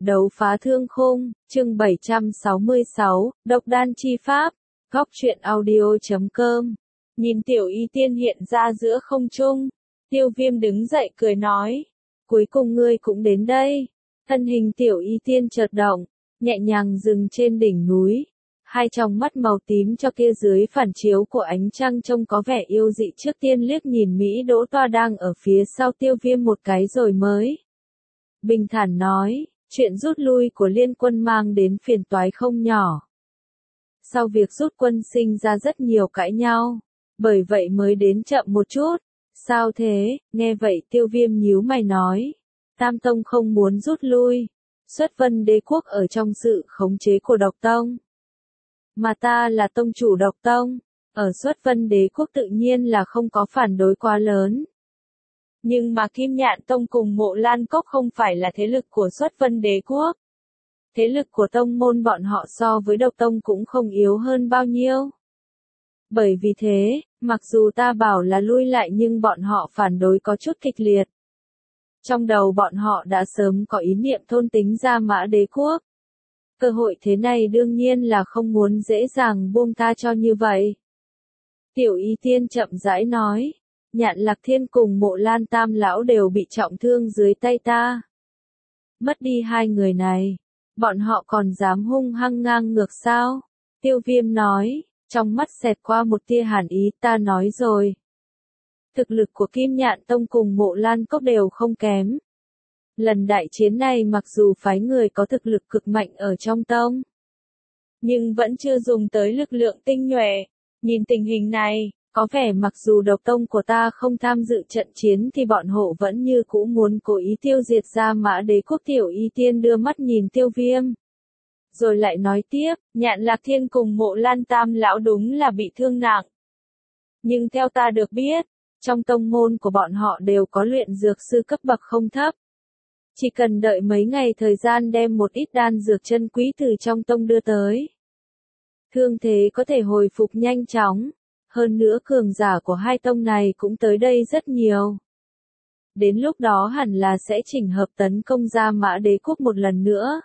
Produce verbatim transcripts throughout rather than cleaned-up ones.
Đấu phá thương khung, chương bảy trăm sáu mươi sáu, độc đan chi pháp, góc truyện audio chấm com. Nhìn Tiểu Y Tiên hiện ra giữa không trung, Tiêu Viêm đứng dậy cười nói, cuối cùng ngươi cũng đến đây. Thân hình Tiểu Y Tiên chợt động, nhẹ nhàng dừng trên đỉnh núi, hai tròng mắt màu tím cho kia dưới phản chiếu của ánh trăng trông có vẻ yêu dị. Trước tiên liếc nhìn Mỹ Đỗ Toa đang ở phía sau Tiêu Viêm một cái rồi mới bình thản nói, chuyện rút lui của liên quân mang đến phiền toái không nhỏ. Sau việc rút quân sinh ra rất nhiều cãi nhau, bởi vậy mới đến chậm một chút. Sao thế? Nghe vậy Tiêu Viêm nhíu mày nói, Tam Tông không muốn rút lui, Xuất Vân Đế quốc ở trong sự khống chế của Độc Tông. Mà ta là tông chủ Độc Tông, ở Xuất Vân Đế quốc tự nhiên là không có phản đối quá lớn. Nhưng mà Kim Nhạn Tông cùng Mộ Lan Cốc không phải là thế lực của Xuất Vân Đế quốc. Thế lực của tông môn bọn họ so với Độc Tông cũng không yếu hơn bao nhiêu. Bởi vì thế, mặc dù ta bảo là lui lại nhưng bọn họ phản đối có chút kịch liệt. Trong đầu bọn họ đã sớm có ý niệm thôn tính Gia Mã Đế quốc. Cơ hội thế này đương nhiên là không muốn dễ dàng buông tha cho như vậy. Tiểu Y Tiên chậm rãi nói, Nhạn Lạc Thiên cùng Mộ Lan Tam lão đều bị trọng thương dưới tay ta. Mất đi hai người này, bọn họ còn dám hung hăng ngang ngược sao? Tiêu Viêm nói, trong mắt xẹt qua một tia hàn ý. Ta nói rồi, thực lực của Kim Nhạn Tông cùng Mộ Lan Cốc đều không kém. Lần đại chiến này mặc dù phái người có thực lực cực mạnh ở trong tông, nhưng vẫn chưa dùng tới lực lượng tinh nhuệ. Nhìn tình hình này, có vẻ mặc dù Độc Tông của ta không tham dự trận chiến thì bọn họ vẫn như cũ muốn cố ý tiêu diệt Gia Mã Đế quốc. Tiểu Y Tiên đưa mắt nhìn Tiêu Viêm, rồi lại nói tiếp, Nhạn Lạc Thiên cùng Mộ Lan Tam lão đúng là bị thương nặng. Nhưng theo ta được biết, trong tông môn của bọn họ đều có luyện dược sư cấp bậc không thấp. Chỉ cần đợi mấy ngày thời gian đem một ít đan dược chân quý từ trong tông đưa tới, thương thế có thể hồi phục nhanh chóng. Hơn nữa cường giả của hai tông này cũng tới đây rất nhiều. Đến lúc đó hẳn là sẽ chỉnh hợp tấn công Gia Mã Đế quốc một lần nữa.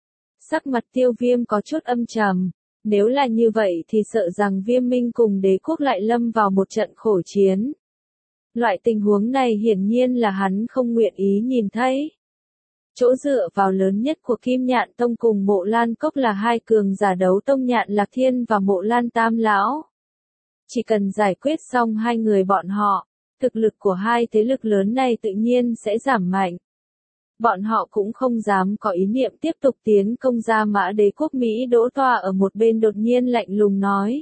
Sắc mặt Tiêu Viêm có chút âm trầm, nếu là như vậy thì sợ rằng Viêm Minh cùng đế quốc lại lâm vào một trận khổ chiến. Loại tình huống này hiển nhiên là hắn không nguyện ý nhìn thấy. Chỗ dựa vào lớn nhất của Kim Nhạn Tông cùng Mộ Lan Cốc là hai cường giả đấu tông Nhạn Lạc Thiên và Mộ Lan Tam lão. Chỉ cần giải quyết xong hai người bọn họ, thực lực của hai thế lực lớn này tự nhiên sẽ giảm mạnh. Bọn họ cũng không dám có ý niệm tiếp tục tiến công Gia Mã Đế quốc. Mỹ Đỗ Toa ở một bên đột nhiên lạnh lùng nói.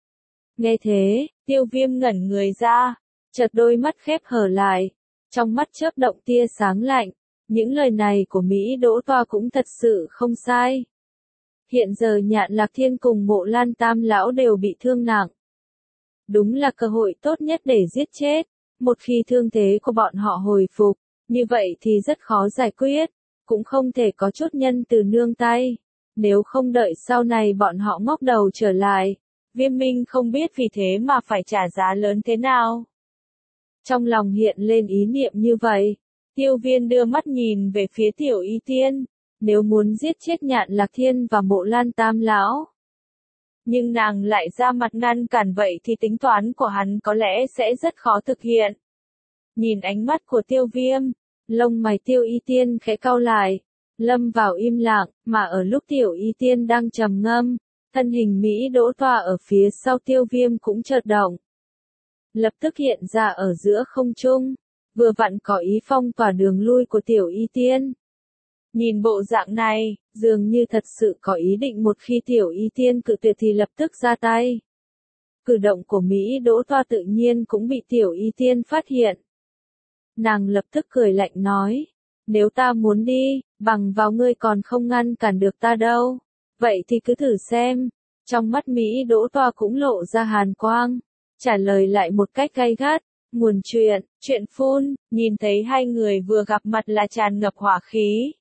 Nghe thế, Tiêu Viêm ngẩn người ra, chợt đôi mắt khép hờ lại, trong mắt chớp động tia sáng lạnh. Những lời này của Mỹ Đỗ Toa cũng thật sự không sai. Hiện giờ Nhạn Lạc Thiên cùng Mộ Lan Tam lão đều bị thương nặng. Đúng là cơ hội tốt nhất để giết chết. Một khi thương thế của bọn họ hồi phục, như vậy thì rất khó giải quyết, cũng không thể có chút nhân từ nương tay. Nếu không đợi sau này bọn họ ngóc đầu trở lại, Viêm Minh không biết vì thế mà phải trả giá lớn thế nào. Trong lòng hiện lên ý niệm như vậy, Tiêu Viêm đưa mắt nhìn về phía Tiểu Y Tiên, nếu muốn giết chết Nhạn Lạc Thiên và Mộ Lan Tam lão, nhưng nàng lại ra mặt ngăn cản, vậy thì tính toán của hắn có lẽ sẽ rất khó thực hiện. Nhìn ánh mắt của Tiêu Viêm, lông mày Tiêu Y Tiên khẽ cau lại, lâm vào im lặng. Mà ở lúc Tiểu Y Tiên đang trầm ngâm, thân hình Mỹ Đỗ Toa ở phía sau Tiêu Viêm cũng chợt động, lập tức hiện ra ở giữa không trung, vừa vặn có ý phong tỏa đường lui của Tiểu Y Tiên. Nhìn bộ dạng này, dường như thật sự có ý định một khi Tiểu Y Tiên cự tuyệt thì lập tức ra tay. Cử động của Mỹ Đỗ Toa tự nhiên cũng bị Tiểu Y Tiên phát hiện. Nàng lập tức cười lạnh nói, nếu ta muốn đi, bằng vào ngươi còn không ngăn cản được ta đâu. Vậy thì cứ thử xem. Trong mắt Mỹ Đỗ Toa cũng lộ ra hàn quang, trả lời lại một cách gay gắt. Nguồn chuyện, chuyện phun, nhìn thấy hai người vừa gặp mặt là tràn ngập hỏa khí.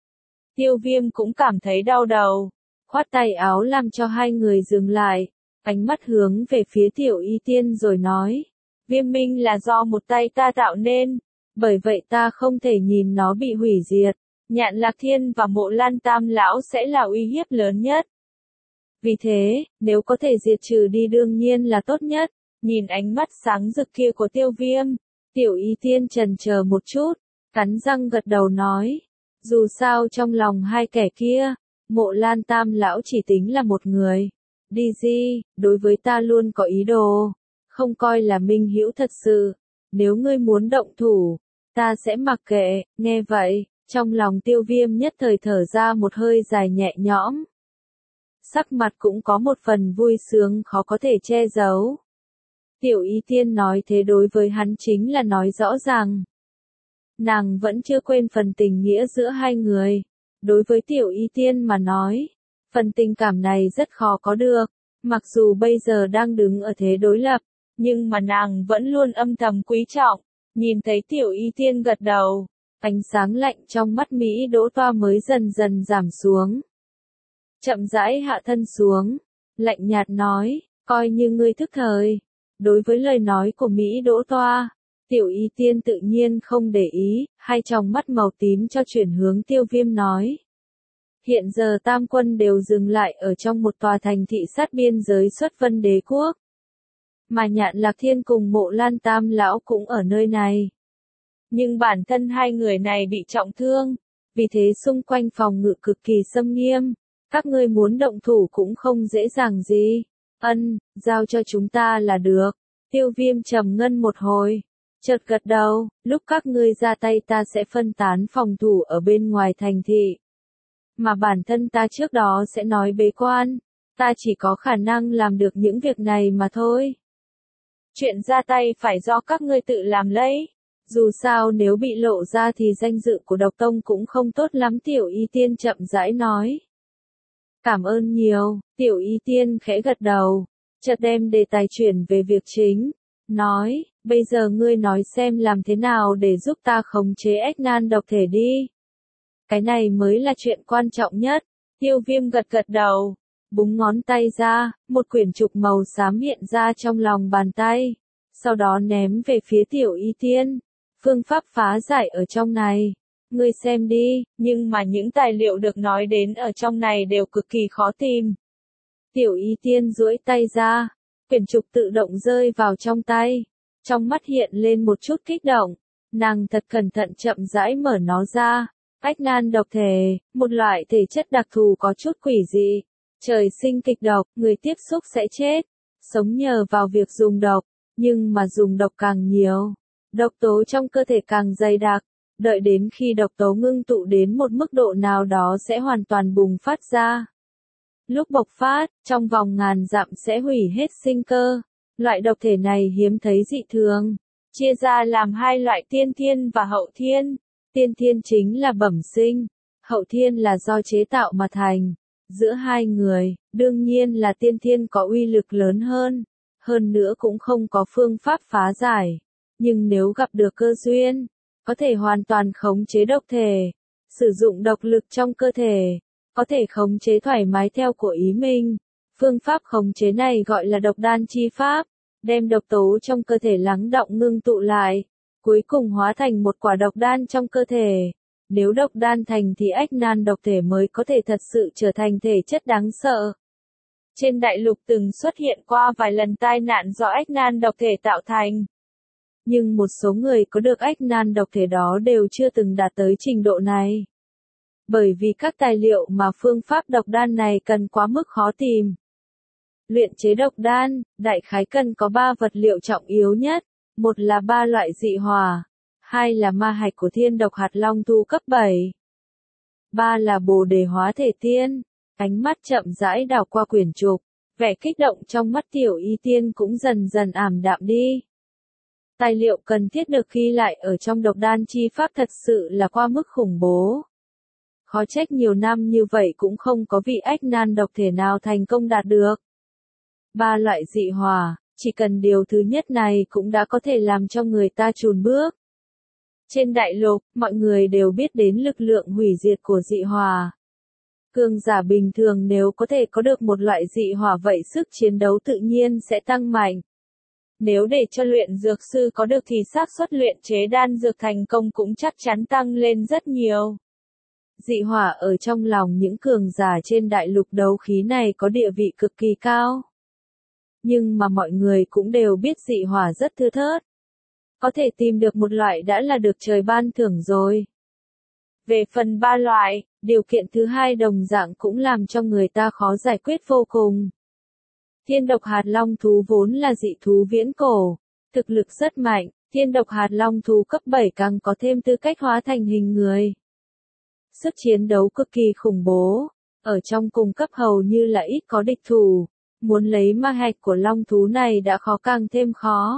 Tiêu Viêm cũng cảm thấy đau đầu, khoát tay áo làm cho hai người dừng lại, ánh mắt hướng về phía Tiểu Y Tiên rồi nói, Viêm Minh là do một tay ta tạo nên, bởi vậy ta không thể nhìn nó bị hủy diệt. Nhạn Lạc Thiên và Mộ Lan Tam Lão sẽ là uy hiếp lớn nhất. Vì thế, nếu có thể diệt trừ đi đương nhiên là tốt nhất. Nhìn ánh mắt sáng rực kia của Tiêu Viêm, Tiểu Y Tiên chần chờ một chút, cắn răng gật đầu nói. Dù sao trong lòng hai kẻ kia, Mộ Lan Tam Lão chỉ tính là một người. Đi Di, đối với ta luôn có ý đồ, không coi là minh hữu thật sự. Nếu ngươi muốn động thủ, ta sẽ mặc kệ. Nghe vậy, trong lòng Tiêu Viêm nhất thời thở ra một hơi dài nhẹ nhõm. Sắc mặt cũng có một phần vui sướng khó có thể che giấu. Tiểu Y Tiên nói thế đối với hắn chính là nói rõ ràng. Nàng vẫn chưa quên phần tình nghĩa giữa hai người. Đối với Tiểu Y Tiên mà nói, phần tình cảm này rất khó có được. Mặc dù bây giờ đang đứng ở thế đối lập, nhưng mà nàng vẫn luôn âm thầm quý trọng. Nhìn thấy Tiểu Y Tiên gật đầu, ánh sáng lạnh trong mắt Mỹ Đỗ Toa mới dần dần giảm xuống. Chậm rãi hạ thân xuống, lạnh nhạt nói, coi như ngươi thức thời. Đối với lời nói của Mỹ Đỗ Toa, Tiểu Y Tiên tự nhiên không để ý, hai tròng mắt màu tím cho chuyển hướng Tiêu Viêm nói. Hiện giờ tam quân đều dừng lại ở trong một tòa thành thị sát biên giới Xuất Vân Đế Quốc. Mà Nhạn Lạc Thiên cùng Mộ Lan Tam Lão cũng ở nơi này. Nhưng bản thân hai người này bị trọng thương, vì thế xung quanh phòng ngự cực kỳ xâm nghiêm. Các ngươi muốn động thủ cũng không dễ dàng gì. Ân, giao cho chúng ta là được. Tiêu Viêm trầm ngâm một hồi, chợt gật đầu, lúc các ngươi ra tay ta sẽ phân tán phòng thủ ở bên ngoài thành thị. Mà bản thân ta trước đó sẽ nói bế quan, ta chỉ có khả năng làm được những việc này mà thôi. Chuyện ra tay phải do các ngươi tự làm lấy. Dù sao nếu bị lộ ra thì danh dự của độc tông cũng không tốt lắm. Tiểu Y Tiên chậm rãi nói. Cảm ơn nhiều. Tiểu Y Tiên khẽ gật đầu, chợt đem đề tài chuyển về việc chính. Nói, bây giờ ngươi nói xem làm thế nào để giúp ta khống chế ách nan độc thể đi. Cái này mới là chuyện quan trọng nhất. Tiêu Viêm gật gật đầu, búng ngón tay ra, một quyển trục màu xám hiện ra trong lòng bàn tay. Sau đó ném về phía Tiểu Y Tiên. Phương pháp phá giải ở trong này. Ngươi xem đi, nhưng mà những tài liệu được nói đến ở trong này đều cực kỳ khó tìm. Tiểu Y Tiên duỗi tay ra, quyển trục tự động rơi vào trong tay. Trong mắt hiện lên một chút kích động, nàng thật cẩn thận chậm rãi mở nó ra. Ách nan độc thể, một loại thể chất đặc thù có chút quỷ dị. Trời sinh kịch độc, người tiếp xúc sẽ chết. Sống nhờ vào việc dùng độc, nhưng mà dùng độc càng nhiều, độc tố trong cơ thể càng dày đặc. Đợi đến khi độc tố ngưng tụ đến một mức độ nào đó sẽ hoàn toàn bùng phát ra. Lúc bộc phát, trong vòng ngàn dặm sẽ hủy hết sinh cơ. Loại độc thể này hiếm thấy dị thường. Chia ra làm hai loại tiên thiên và hậu thiên. Tiên thiên chính là bẩm sinh, hậu thiên là do chế tạo mà thành. Giữa hai người, đương nhiên là tiên thiên có uy lực lớn hơn. Hơn nữa cũng không có phương pháp phá giải. Nhưng nếu gặp được cơ duyên, có thể hoàn toàn khống chế độc thể, sử dụng độc lực trong cơ thể, có thể khống chế thoải mái theo của ý mình. Phương pháp khống chế này gọi là độc đan chi pháp, đem độc tố trong cơ thể lắng đọng ngưng tụ lại, cuối cùng hóa thành một quả độc đan trong cơ thể. Nếu độc đan thành thì ách nan độc thể mới có thể thật sự trở thành thể chất đáng sợ. Trên đại lục từng xuất hiện qua vài lần tai nạn do ách nan độc thể tạo thành. Nhưng một số người có được ách nan độc thể đó đều chưa từng đạt tới trình độ này. Bởi vì các tài liệu mà phương pháp độc đan này cần quá mức khó tìm. Luyện chế độc đan, đại khái cần có ba vật liệu trọng yếu nhất. Một là ba loại dị hỏa. Hai là ma hạch của thiên độc hạt long thu cấp bảy. Ba là bồ đề hóa thể tiên. Ánh mắt chậm rãi đảo qua quyển trục. Vẻ kích động trong mắt Tiểu Y Tiên cũng dần dần ảm đạm đi. Tài liệu cần thiết được ghi lại ở trong độc đan chi pháp thật sự là qua mức khủng bố. Khó trách nhiều năm như vậy cũng không có vị ách nan độc thể nào thành công đạt được. Ba loại dị hỏa, chỉ cần điều thứ nhất này cũng đã có thể làm cho người ta chùn bước. Trên đại lục, mọi người đều biết đến lực lượng hủy diệt của dị hỏa. Cường giả bình thường nếu có thể có được một loại dị hỏa vậy sức chiến đấu tự nhiên sẽ tăng mạnh. Nếu để cho luyện dược sư có được thì xác suất luyện chế đan dược thành công cũng chắc chắn tăng lên rất nhiều. dị hỏa ở trong lòng những cường giả trên đại lục đấu khí này có địa vị cực kỳ cao. Nhưng mà mọi người cũng đều biết dị hỏa rất thưa thớt. Có thể tìm được một loại đã là được trời ban thưởng rồi. Về phần ba loại, điều kiện thứ hai đồng dạng cũng làm cho người ta khó giải quyết vô cùng. Thiên độc hạt long thú vốn là dị thú viễn cổ, thực lực rất mạnh, thiên độc hạt long thú cấp bảy càng có thêm tư cách hóa thành hình người. Sức chiến đấu cực kỳ khủng bố, ở trong cùng cấp hầu như là ít có địch thủ, muốn lấy ma hạch của long thú này đã khó càng thêm khó.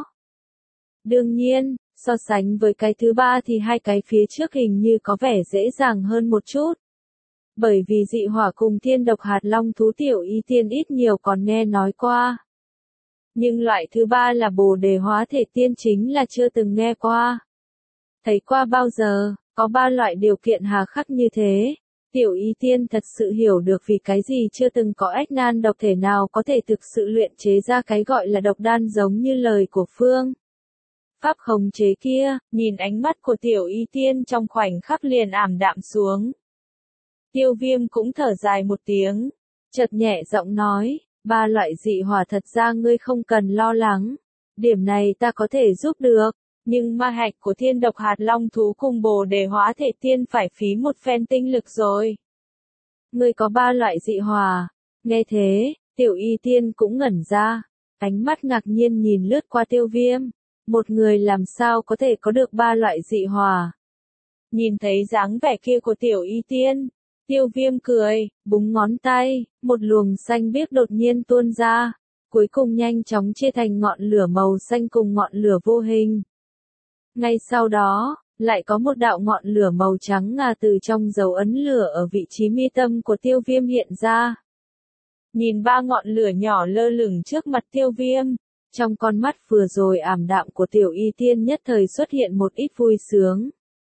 Đương nhiên, so sánh với cái thứ ba thì hai cái phía trước hình như có vẻ dễ dàng hơn một chút. Bởi vì dị hỏa cùng thiên độc hạt long thú tiểu y tiên ít nhiều còn nghe nói qua. Nhưng loại thứ ba là bồ đề hóa thể tiên chính là chưa từng nghe qua. Thấy qua bao giờ, có ba loại điều kiện hà khắc như thế. Tiểu y tiên thật sự hiểu được vì cái gì chưa từng có ách nan độc thể nào có thể thực sự luyện chế ra cái gọi là độc đan giống như lời của Phương. Pháp khống chế kia, nhìn ánh mắt của tiểu y tiên trong khoảnh khắc liền ảm đạm xuống. Tiêu Viêm cũng thở dài một tiếng, chợt nhẹ giọng nói, ba loại dị hỏa thật ra ngươi không cần lo lắng, điểm này ta có thể giúp được, nhưng ma hạch của thiên độc hạt long thú cùng bồ đề hóa thể tiên phải phí một phen tinh lực rồi. Ngươi có ba loại dị hỏa, nghe thế, tiểu y tiên cũng ngẩn ra, ánh mắt ngạc nhiên nhìn lướt qua Tiêu Viêm, một người làm sao có thể có được ba loại dị hỏa. Nhìn thấy dáng vẻ kia của tiểu y tiên, Tiêu Viêm cười, búng ngón tay, một luồng xanh biếc đột nhiên tuôn ra, cuối cùng nhanh chóng chia thành ngọn lửa màu xanh cùng ngọn lửa vô hình. Ngay sau đó, lại có một đạo ngọn lửa màu trắng ngà từ trong dấu ấn lửa ở vị trí mi tâm của Tiêu Viêm hiện ra. Nhìn ba ngọn lửa nhỏ lơ lửng trước mặt Tiêu Viêm, trong con mắt vừa rồi ảm đạm của tiểu y tiên nhất thời xuất hiện một ít vui sướng.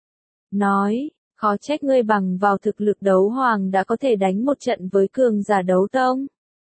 Nói, khó trách ngươi bằng vào thực lực đấu hoàng đã có thể đánh một trận với cường giả đấu tông.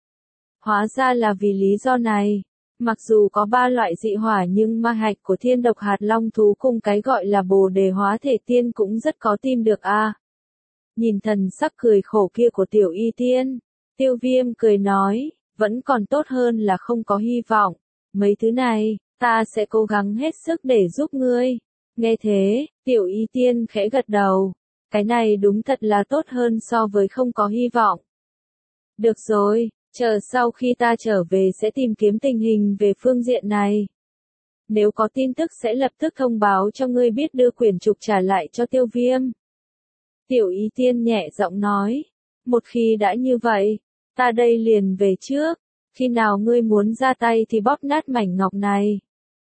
Hóa ra là vì lý do này, mặc dù có ba loại dị hỏa nhưng ma hạch của thiên độc hạt long thú cùng cái gọi là bồ đề hóa thể tiên cũng rất có tìm được a. À. Nhìn thần sắc cười khổ kia của tiểu y tiên, Tiêu Viêm cười nói, vẫn còn tốt hơn là không có hy vọng, mấy thứ này, ta sẽ cố gắng hết sức để giúp ngươi. Nghe thế, tiểu y tiên khẽ gật đầu. Cái này đúng thật là tốt hơn so với không có hy vọng. Được rồi, chờ sau khi ta trở về sẽ tìm kiếm tình hình về phương diện này. Nếu có tin tức sẽ lập tức thông báo cho ngươi biết đưa quyển trục trả lại cho Tiêu Viêm. Tiểu y tiên nhẹ giọng nói, một khi đã như vậy, ta đây liền về trước, khi nào ngươi muốn ra tay thì bóp nát mảnh ngọc này.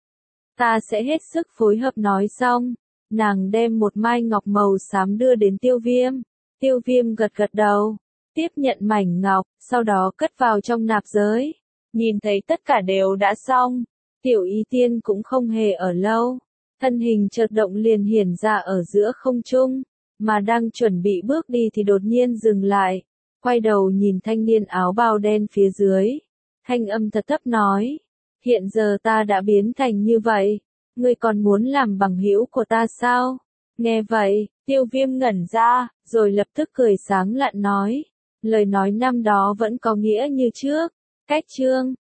Ta sẽ hết sức phối hợp nói xong. Nàng đem một mai ngọc màu xám đưa đến Tiêu Viêm. Tiêu Viêm gật gật đầu, tiếp nhận mảnh ngọc, sau đó cất vào trong nạp giới. Nhìn thấy tất cả đều đã xong, tiểu y tiên cũng không hề ở lâu. Thân hình chợt động liền hiển ra ở giữa không trung, mà đang chuẩn bị bước đi thì đột nhiên dừng lại. Quay đầu nhìn thanh niên áo bào đen phía dưới. Thanh âm thật thấp nói, hiện giờ ta đã biến thành như vậy. Ngươi còn muốn làm bằng hữu của ta sao? Nghe vậy, Tiêu Viêm ngẩn ra, rồi lập tức cười sáng lạn nói. Lời nói năm đó vẫn có nghĩa như trước. Cách chương,